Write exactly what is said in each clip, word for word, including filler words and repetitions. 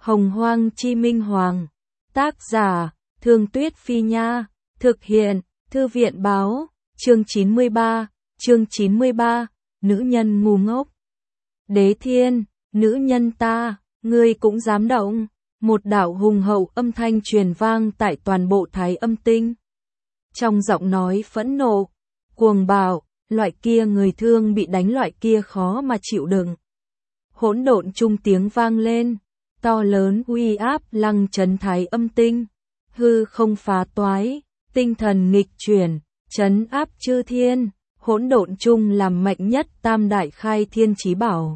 Hồng Hoang Chi Minh Hoàng. Tác giả, Thương Tuyết Phi Nha. Thực hiện, Thư viện Báo. Chương chín mươi ba. Chương chín mươi ba. Nữ nhân ngu ngốc. Đế Thiên, nữ nhân ta, ngươi cũng dám động. Một đạo hùng hậu âm thanh truyền vang tại toàn bộ Thái Âm Tinh. Trong giọng nói phẫn nộ, cuồng bạo, loại kia người thương bị đánh, loại kia khó mà chịu đựng. Hỗn độn chung tiếng vang lên, to lớn uy áp lăng chấn Thái Âm Tinh, hư không phá toái, tinh thần nghịch chuyển, chấn áp chư thiên, hỗn độn chung làm mạnh nhất tam đại khai thiên chí bảo.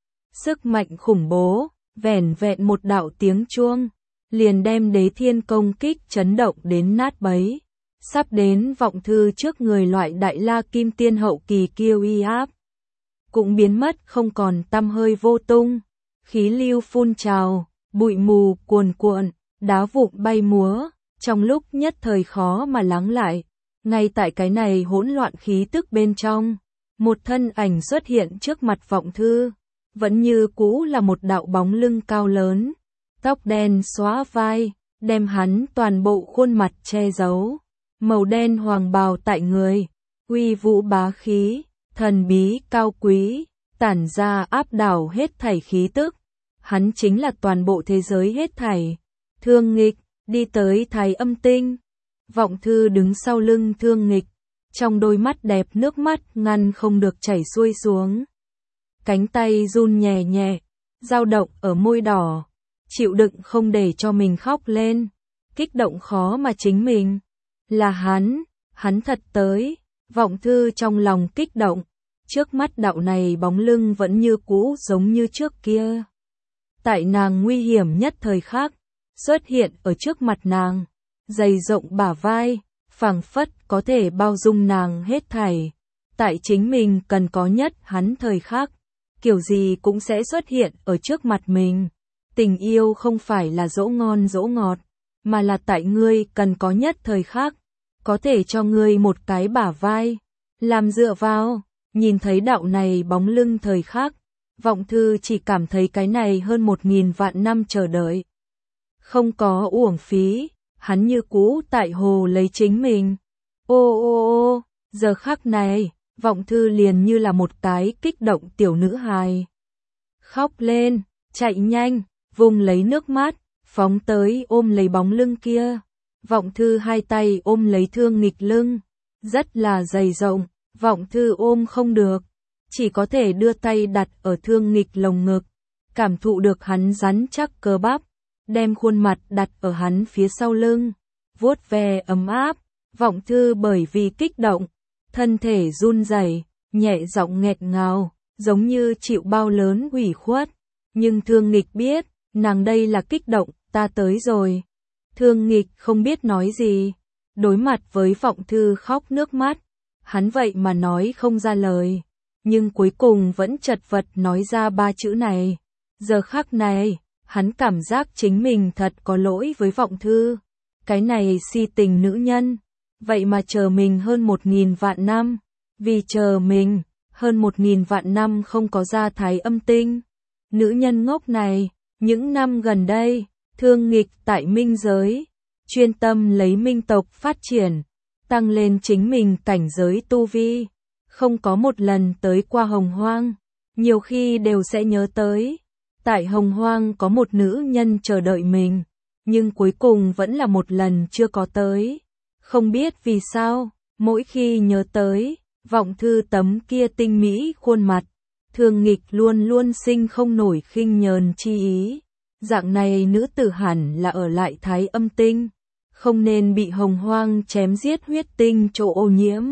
Sức mạnh khủng bố, vẻn vẹn một đạo tiếng chuông, liền đem Đế Thiên công kích chấn động đến nát bấy, sắp đến vọng thư trước người loại đại la kim tiên hậu kỳ kia uy áp. Cũng biến mất không còn tăm hơi vô tung, khí lưu phun trào, bụi mù cuồn cuộn, đá vụn bay múa, trong lúc nhất thời khó mà lắng lại. Ngay tại cái này hỗn loạn khí tức bên trong, một thân ảnh xuất hiện trước mặt vọng thư, vẫn như cũ là một đạo bóng lưng cao lớn, tóc đen xóa vai, đem hắn toàn bộ khuôn mặt che giấu, màu đen hoàng bào tại người, uy vũ bá khí, thần bí cao quý, tản ra áp đảo hết thảy khí tức. Hắn chính là toàn bộ thế giới hết thảy. Thương Nghịch đi tới Thái Âm Tinh. Vọng thư đứng sau lưng Thương Nghịch, trong đôi mắt đẹp nước mắt ngăn không được chảy xuôi xuống. Cánh tay run nhẹ nhẹ, dao động ở môi đỏ, chịu đựng không để cho mình khóc lên, kích động khó mà chính mình. Là hắn, hắn thật tới. Vọng thư trong lòng kích động, trước mắt đạo này bóng lưng vẫn như cũ giống như trước kia. Tại nàng nguy hiểm nhất thời khắc, xuất hiện ở trước mặt nàng, dày rộng bả vai, phảng phất có thể bao dung nàng hết thảy. Tại chính mình cần có nhất hắn thời khắc, kiểu gì cũng sẽ xuất hiện ở trước mặt mình. Tình yêu không phải là dỗ ngon dỗ ngọt, mà là tại ngươi cần có nhất thời khắc, có thể cho ngươi một cái bả vai, làm dựa vào. Nhìn thấy đạo này bóng lưng thời khắc, vọng thư chỉ cảm thấy cái này hơn một nghìn vạn năm chờ đợi không có uổng phí, hắn như cũ tại hồ lấy chính mình. Ô ô ô, giờ khắc này, vọng thư liền như là một cái kích động tiểu nữ hài. Khóc lên, chạy nhanh, vùng lấy nước mắt, phóng tới ôm lấy bóng lưng kia. Vọng thư hai tay ôm lấy Thương Nghịch lưng, rất là dày rộng, vọng thư ôm không được, chỉ có thể đưa tay đặt ở Thương Nghịch lồng ngực, cảm thụ được hắn rắn chắc cơ bắp, đem khuôn mặt đặt ở hắn phía sau lưng, vuốt ve ấm áp. Vọng thư bởi vì kích động, thân thể run rẩy, nhẹ giọng nghẹt ngào, giống như chịu bao lớn ủy khuất, nhưng Thương Nghịch biết, nàng đây là kích động, ta tới rồi. Thương Nghịch không biết nói gì, đối mặt với vọng thư khóc nước mắt, hắn vậy mà nói không ra lời, nhưng cuối cùng vẫn chật vật nói ra ba chữ này. Giờ khắc này, hắn cảm giác chính mình thật có lỗi với vọng thư, cái này si tình nữ nhân, vậy mà chờ mình hơn một nghìn vạn năm, vì chờ mình, hơn một nghìn vạn năm không có ra Thái Âm Tinh. Nữ nhân ngốc này, những năm gần đây, Thương Nghịch tại minh giới, chuyên tâm lấy minh tộc phát triển, tăng lên chính mình cảnh giới tu vi, không có một lần tới qua Hồng Hoang, nhiều khi đều sẽ nhớ tới. Tại Hồng Hoang có một nữ nhân chờ đợi mình, nhưng cuối cùng vẫn là một lần chưa có tới. Không biết vì sao, mỗi khi nhớ tới, vọng thư tấm kia tinh mỹ khuôn mặt, Thương Nghịch luôn luôn sinh không nổi khinh nhờn chi ý. Dạng này nữ tử hẳn là ở lại Thái Âm Tinh, không nên bị Hồng Hoang chém giết huyết tinh chỗ ô nhiễm,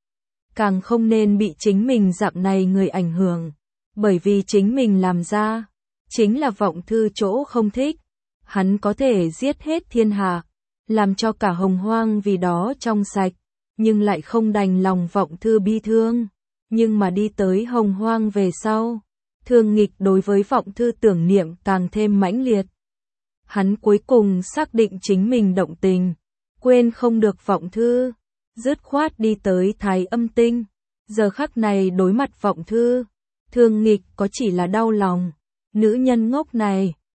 càng không nên bị chính mình dạng này người ảnh hưởng, bởi vì chính mình làm ra, chính là vọng thư chỗ không thích. Hắn có thể giết hết thiên hạ, làm cho cả Hồng Hoang vì đó trong sạch, nhưng lại không đành lòng vọng thư bi thương. Nhưng mà đi tới Hồng Hoang về sau, Thương Nghịch đối với vọng thư tưởng niệm càng thêm mãnh liệt. Hắn cuối cùng xác định chính mình động tình, quên không được vọng thư, dứt khoát đi tới Thái Âm Tinh. Giờ khắc này đối mặt vọng thư, Thương Nghịch có chỉ là đau lòng. Nữ nhân ngốc này,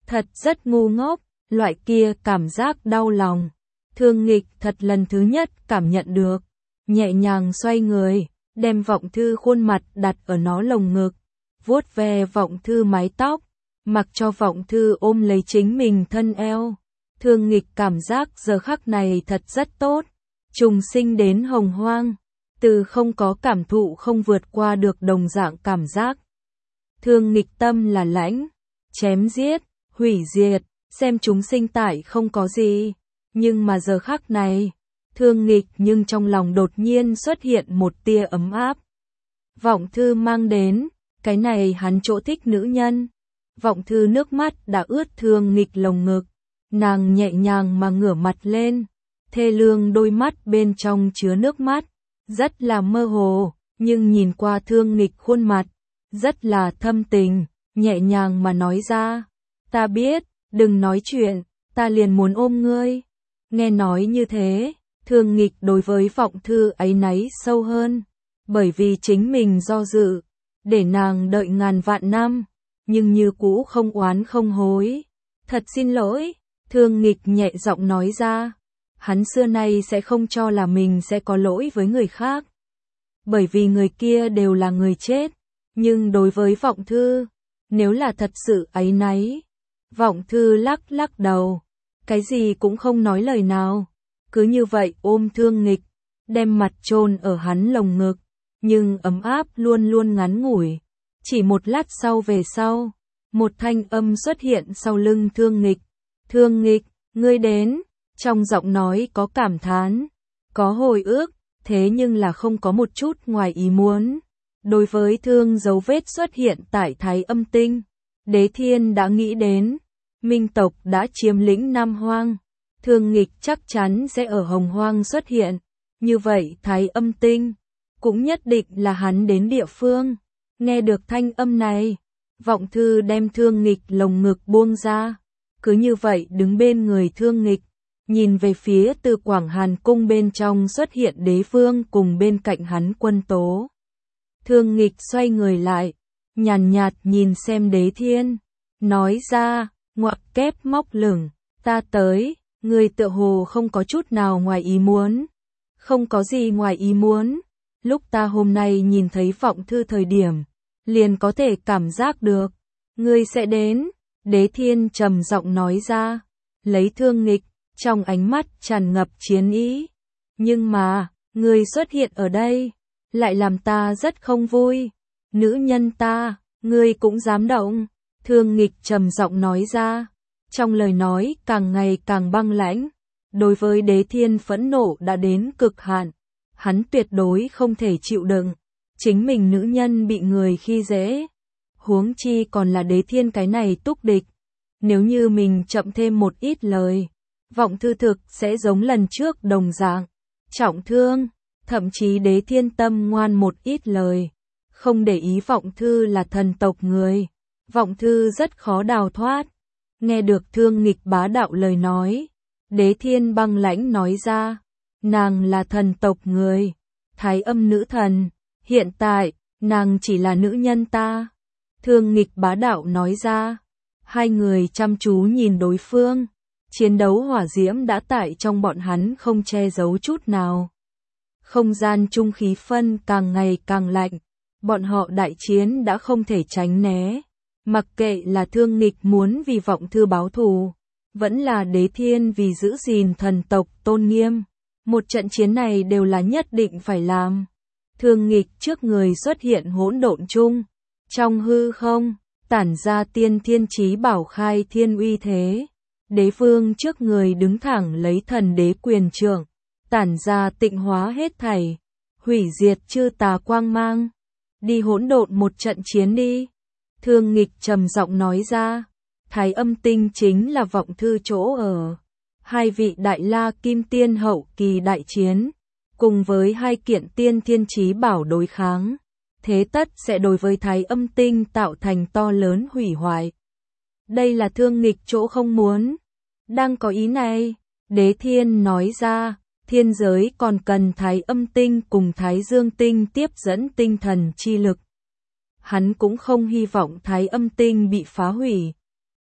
Thật rất ngu ngốc, loại kia cảm giác đau lòng. Thương Nghịch thật lần thứ nhất cảm nhận được, nhẹ nhàng xoay người, đem Vọng Thư khuôn mặt đặt ở nó lồng ngực, vuốt ve Vọng Thư mái tóc, mặc cho Vọng Thư ôm lấy chính mình thân eo. Thương Nghịch cảm giác giờ khắc này thật rất tốt, trùng sinh đến hồng hoang, từ không có cảm thụ không vượt qua được đồng dạng cảm giác. Thương Nghịch tâm là lãnh, chém giết, hủy diệt, xem chúng sinh tại không có gì, nhưng mà giờ khắc này, Thương Nghịch nhưng trong lòng đột nhiên xuất hiện một tia ấm áp. Vọng Thư mang đến, cái này hắn chỗ thích nữ nhân. Vọng Thư nước mắt đã ướt Thương Nghịch lồng ngực, nàng nhẹ nhàng mà ngửa mặt lên, thê lương đôi mắt bên trong chứa nước mắt, rất là mơ hồ, nhưng nhìn qua Thương Nghịch khuôn mặt, rất là thâm tình, nhẹ nhàng mà nói ra, ta biết, đừng nói chuyện, ta liền muốn ôm ngươi. Nghe nói như thế, Thương Nghịch đối với Vọng Thư áy náy sâu hơn, bởi vì chính mình do dự, để nàng đợi ngàn vạn năm, nhưng như cũ không oán không hối. Thật xin lỗi, Thương Nghịch nhẹ giọng nói ra, hắn xưa nay sẽ không cho là mình sẽ có lỗi với người khác, bởi vì người kia đều là người chết, nhưng đối với Vọng Thư, nếu là thật sự áy náy. Vọng Thư lắc lắc đầu, cái gì cũng không nói lời nào, cứ như vậy ôm Thương Nghịch, đem mặt chôn ở hắn lồng ngực, nhưng ấm áp luôn luôn ngắn ngủi. Chỉ một lát sau về sau, một thanh âm xuất hiện sau lưng Thương Nghịch. Thương Nghịch, ngươi đến, trong giọng nói có cảm thán, có hồi ức, thế nhưng là không có một chút ngoài ý muốn. Đối với Thương dấu vết xuất hiện tại Thái Âm Tinh, Đế Thiên đã nghĩ đến, Minh tộc đã chiếm lĩnh Nam Hoang, Thương Nghịch chắc chắn sẽ ở Hồng Hoang xuất hiện, như vậy Thái Âm Tinh cũng nhất định là hắn đến địa phương. Nghe được thanh âm này, Vọng Thư đem Thương Nghịch lồng ngực buông ra, cứ như vậy đứng bên người Thương Nghịch, nhìn về phía từ Quảng Hàn cung bên trong xuất hiện đế vương cùng bên cạnh hắn Quân Tố. Thương Nghịch xoay người lại, nhàn nhạt nhìn xem Đế Thiên, nói ra, ngoặc kép móc lửng, ta tới, người tựa hồ không có chút nào ngoài ý muốn. Không có gì ngoài ý muốn, lúc ta hôm nay nhìn thấy Vọng Thư thời điểm, liền có thể cảm giác được, ngươi sẽ đến. Đế Thiên trầm giọng nói ra, lấy Thương Nghịch, trong ánh mắt tràn ngập chiến ý. Nhưng mà, ngươi xuất hiện ở đây, lại làm ta rất không vui. Nữ nhân ta, ngươi cũng dám động. Thương Nghịch trầm giọng nói ra, trong lời nói càng ngày càng băng lãnh. Đối với Đế Thiên phẫn nộ đã đến cực hạn, hắn tuyệt đối không thể chịu đựng chính mình nữ nhân bị người khi dễ, huống chi còn là Đế Thiên cái này túc địch. Nếu như mình chậm thêm một ít lời, Vọng Thư thực sẽ giống lần trước đồng dạng, trọng thương, thậm chí Đế Thiên tâm ngoan một ít lời, không để ý Vọng Thư là thần tộc người, Vọng Thư rất khó đào thoát. Nghe được Thương Nghịch bá đạo lời nói, Đế Thiên băng lãnh nói ra, nàng là thần tộc người, Thái Âm nữ thần, hiện tại, nàng chỉ là nữ nhân ta. Thương Nghịch bá đạo nói ra, hai người chăm chú nhìn đối phương, chiến đấu hỏa diễm đã tại trong bọn hắn không che giấu chút nào. Không gian trung khí phân càng ngày càng lạnh, bọn họ đại chiến đã không thể tránh né. Mặc kệ là Thương Nghịch muốn vì Vọng Thư báo thù, vẫn là Đế Thiên vì giữ gìn thần tộc tôn nghiêm, một trận chiến này đều là nhất định phải làm. Thương Nghịch trước người xuất hiện hỗn độn chung, trong hư không, tản ra tiên thiên chí bảo khai thiên uy thế. Đế vương trước người đứng thẳng lấy thần đế quyền trượng, tản ra tịnh hóa hết thảy, hủy diệt chư tà quang mang. Đi hỗn độn một trận chiến đi. Thương Nghịch trầm giọng nói ra, Thái Âm Tinh chính là Vọng Thư chỗ ở. Hai vị đại la kim tiên hậu kỳ đại chiến, cùng với hai kiện tiên thiên chí bảo đối kháng, thế tất sẽ đối với Thái Âm Tinh tạo thành to lớn hủy hoại. Đây là Thương Nghịch chỗ không muốn. Đang có ý này, Đế Thiên nói ra, thiên giới còn cần Thái Âm Tinh cùng Thái Dương Tinh tiếp dẫn tinh thần chi lực. Hắn cũng không hy vọng Thái Âm Tinh bị phá hủy.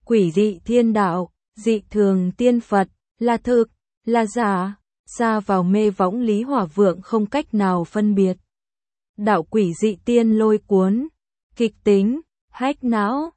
Quỷ dị thiên đạo, dị thường tiên Phật, là thực, là giả, xa vào mê võng Lý Hỏa Vượng không cách nào phân biệt. Đạo quỷ dị tiên lôi cuốn, kịch tính, hách não,